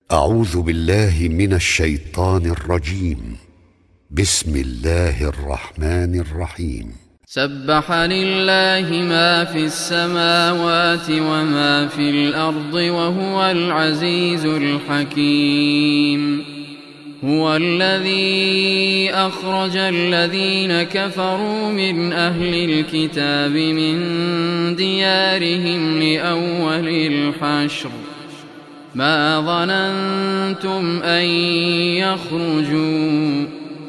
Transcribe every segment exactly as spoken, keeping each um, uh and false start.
أعوذ بالله من الشيطان الرجيم. بسم الله الرحمن الرحيم. سبح لله ما في السماوات وما في الأرض وهو العزيز الحكيم. هو الذي أخرج الذين كفروا من أهل الكتاب من ديارهم لأول الحشر ما ظننتم أن يخرجوا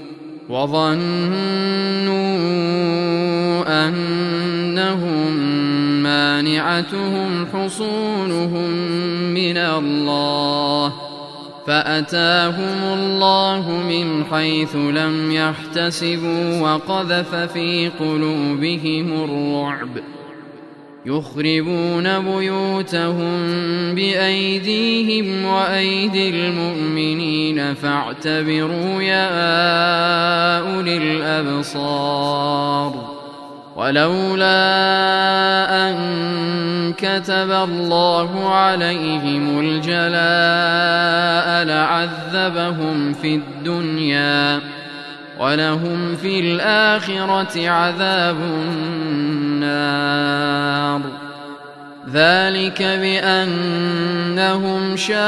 وظنوا أنهم مانعتهم حصونهم من الله فأتاهم الله من حيث لم يحتسبوا وقذف في قلوبهم الرعب يخربون بيوتهم بأيديهم وأيدي المؤمنين فاعتبروا يا أولي الأبصار. ولولا أن كتب الله عليهم الجلاء لعذبهم في الدنيا ولهم في الآخرة عذاب النار. ذلك بأنهم شاقوا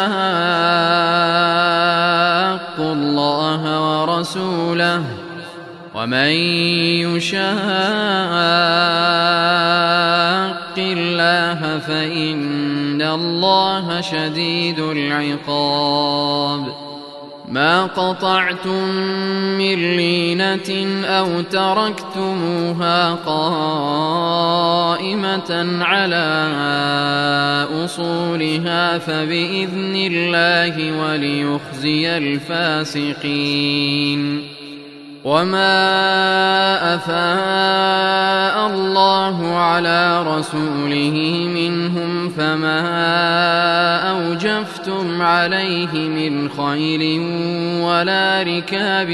الله ورسوله ومن يشاق الله فإن الله شديد العقاب. ما قطعتم من لينة أو تركتموها قائمة على أصولها فبإذن الله وليخزي الفاسقين. وما أفاء الله على رسوله منهم فما أوجفتم عليه من خيل ولا ركاب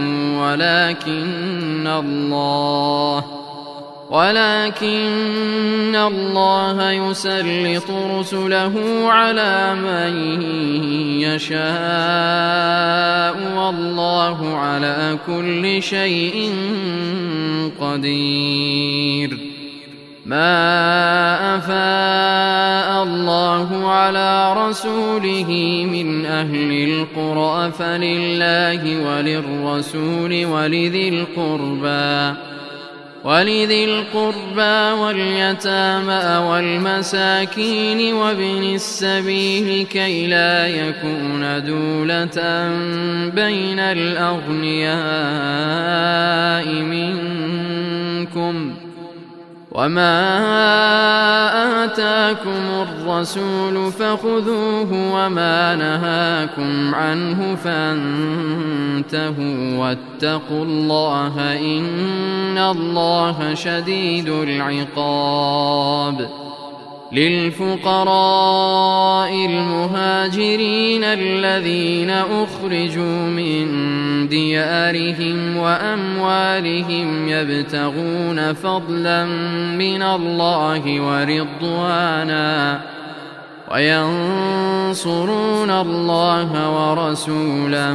ولكن الله ولكن الله يسلط رسله على من يشاء والله على كل شيء قدير. ما أفاء الله على رسوله من أهل القرى فلله وللرسول ولذي القربى ولذي القربى واليتامى والمساكين وابن السبيل كي لا يكون دولة بين الأغنياء منكم. وما آتاكم الرسول فخذوه وما نهاكم عنه فانتهوا واتقوا الله إن الله شديد العقاب. للفقراء المهاجرين الذين أخرجوا من ديارهم وأموالهم يبتغون فضلا من الله ورضوانا وينصرون الله ورسوله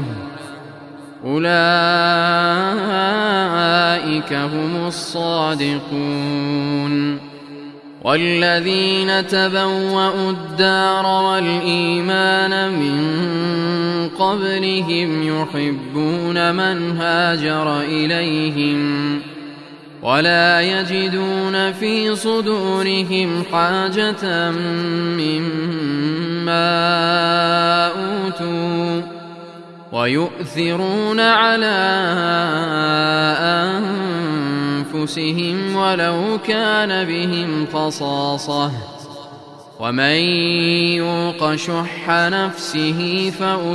أولئك هم الصادقون. والذين تبوأوا الدار والإيمان من قبلهم يحبون من هاجر إليهم ولا يجدون في صدورهم حاجة مما أوتوا ويؤثرون على أنفسهم ولو كان بهم خصاصة ومن يوق شح نفسه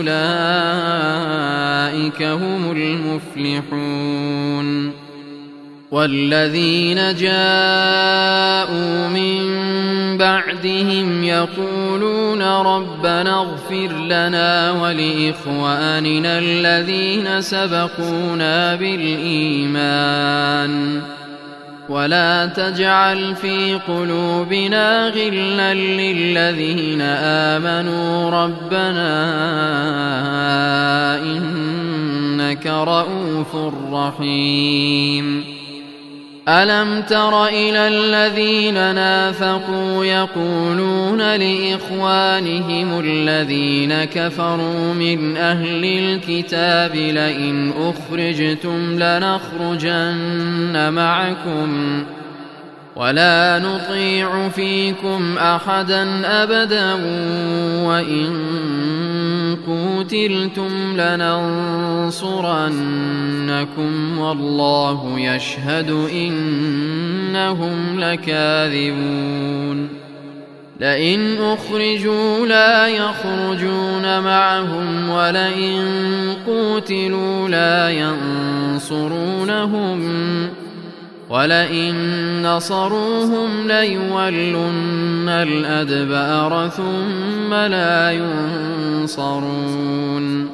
فأولئك هم المفلحون. والذين جاءوا من بعدهم يقولون ربنا اغفر لنا ولإخواننا الذين سبقونا بالإيمان ولا تجعل في قلوبنا غلا للذين آمنوا ربنا إنك رؤوف رحيم ألم تر إلى الذين نافقوا يقولون لإخوانهم الذين كفروا من أهل الكتاب لئن أخرجتم لنخرجن معكم ولا نطيع فيكم أحدا أبدا وإن قتلتم لننصرنكم والله يشهد إنهم لكاذبون لئن أخرجوا لا يخرجون معهم ولئن قتلوا لا ينصرونهم ولئن نصروهم ليولن الأدبار ثم لا ينصرون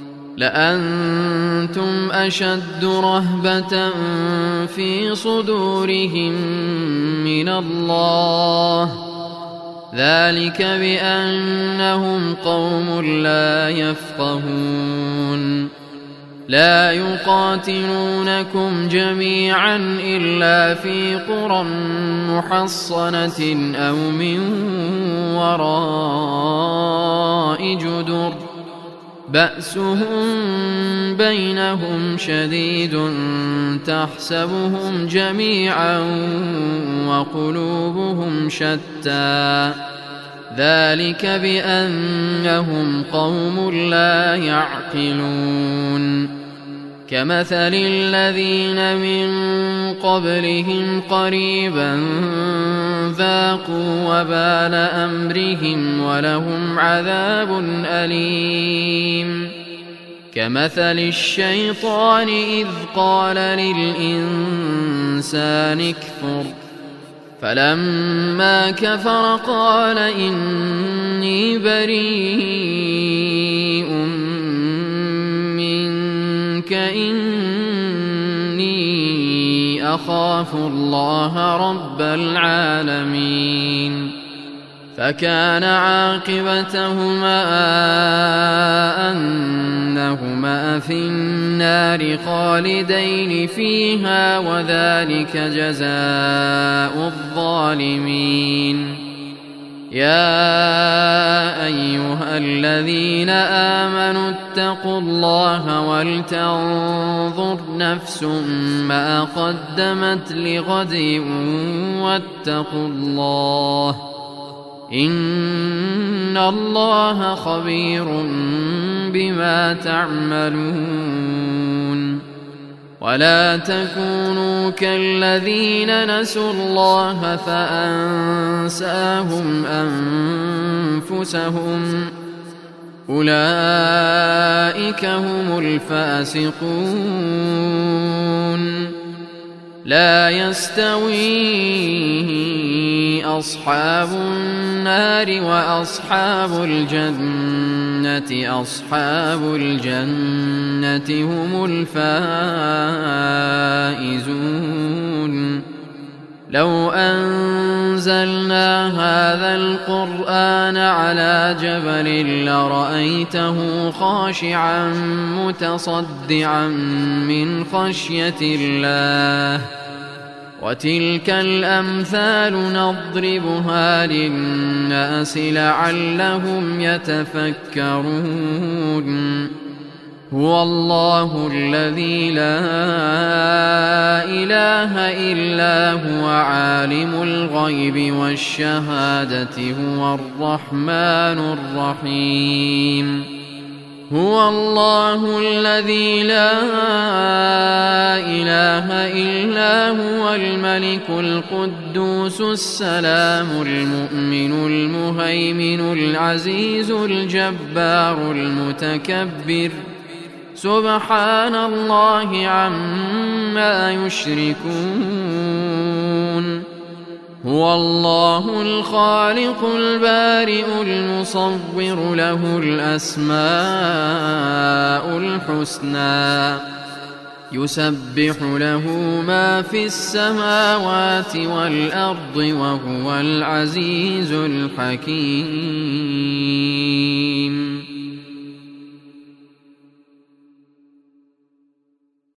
لأنتم أشد رهبة في صدورهم من الله ذلك بأنهم قوم لا يفقهون لا يقاتلونكم جميعا إلا في قرى محصنة أو من وراء جدر بأسهم بينهم شديد تحسبهم جميعا وقلوبهم شتى ذلك بأنهم قوم لا يعقلون كمثل الذين من قبلهم قريبا ذاقوا وبال أمرهم ولهم عذاب أليم كمثل الشيطان إذ قال للإنسان اكفر فلما كفر قال إني بريء منك إني أخاف الله رب العالمين فكان عاقبتهما أنهما في النار خالدين فيها وذلك جزاء الظالمين يا أيها الذين آمنوا اتقوا الله ولتنظر نفس ما قدمت لغد واتقوا الله إن الله خبير بما تعملون ولا تكونوا كالذين نسوا الله فأنساهم أنفسهم أولئك هم الفاسقون لا يستوي أصحاب النار وأصحاب الجنة أصحاب الجنة هم الفائزون لو أنزلنا هذا القرآن على جبل لرأيته خاشعا متصدعا من خشية الله وتلك الأمثال نضربها للناس لعلهم يتفكرون هو الله الذي لا إله إلا هو عالم الغيب والشهادة هو الرحمن الرحيم هو الله الذي لا إله إلا هو الملك القدوس السلام المؤمن المهيمن العزيز الجبار المتكبر سبحان الله عما يشركون هو الله الخالق البارئ المصور له الأسماء الحسنى يسبح له ما في السماوات والأرض وهو العزيز الحكيم.